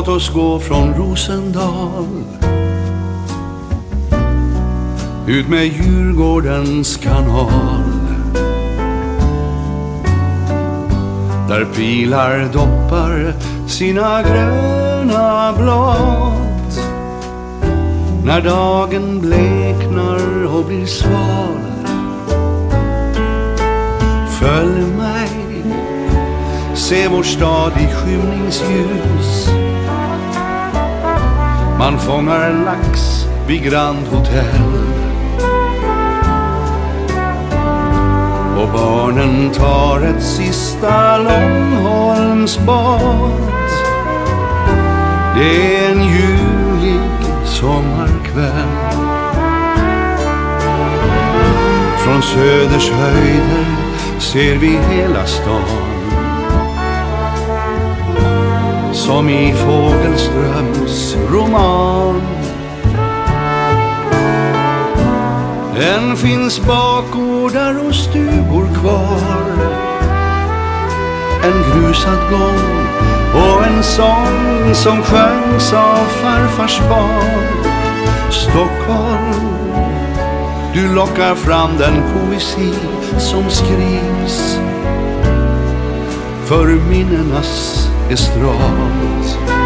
Låt oss gå från Rosendal ut med Djurgårdens kanal, där pilar doppar sina gröna blad. När dagen bleknar och blir sval, följ mig, se vår stad i skymningsljus. Man fångar lax vid Grand Hotel, och barnen tar ett sista Långholmsbad. Det är en julig sommarkväll. Från Söders höjder ser vi hela stan, som i Fågelströms roman. Än finns bakgårdar och stugor kvar, en grusad gång och en sång som sjöngs av farfars barn. Stockholm, du lockar fram den poesi som skrivs för minnenas estrad.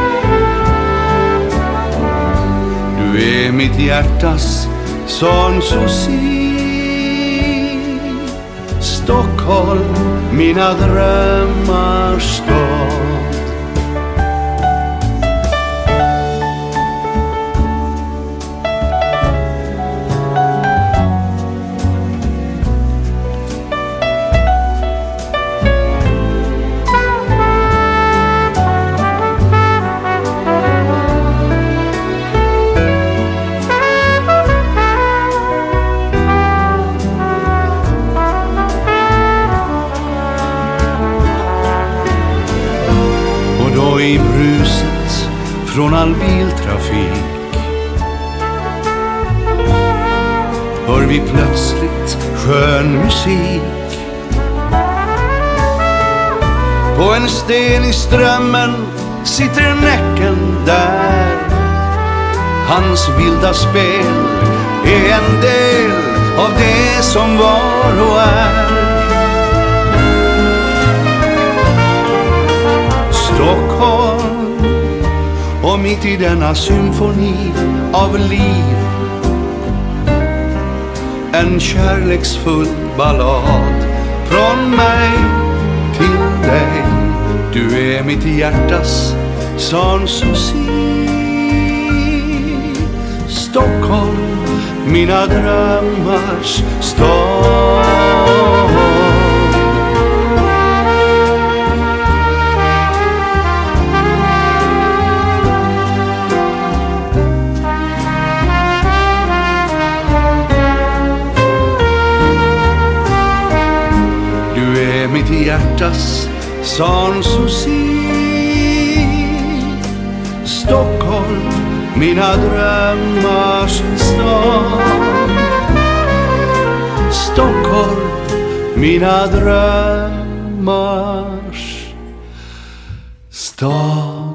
Du är mitt hjärtas Sanssouci, Stockholm, mina drömmars stad. Och i bruset från all biltrafik hör vi plötsligt skön musik. På en sten i strömmen sitter Näcken där. Hans vilda spel är en del av det som var och är. Stockholm, och mitt i denna symfoni av liv, en kärleksfull ballad från mig till dig. Du är mitt hjärtas Sanssouci, Stockholm, mina drömmars stad. Mitt hjärtas Sanssouci, Stockholm, mina drömmars stad. Stockholm, mina drömmars stad.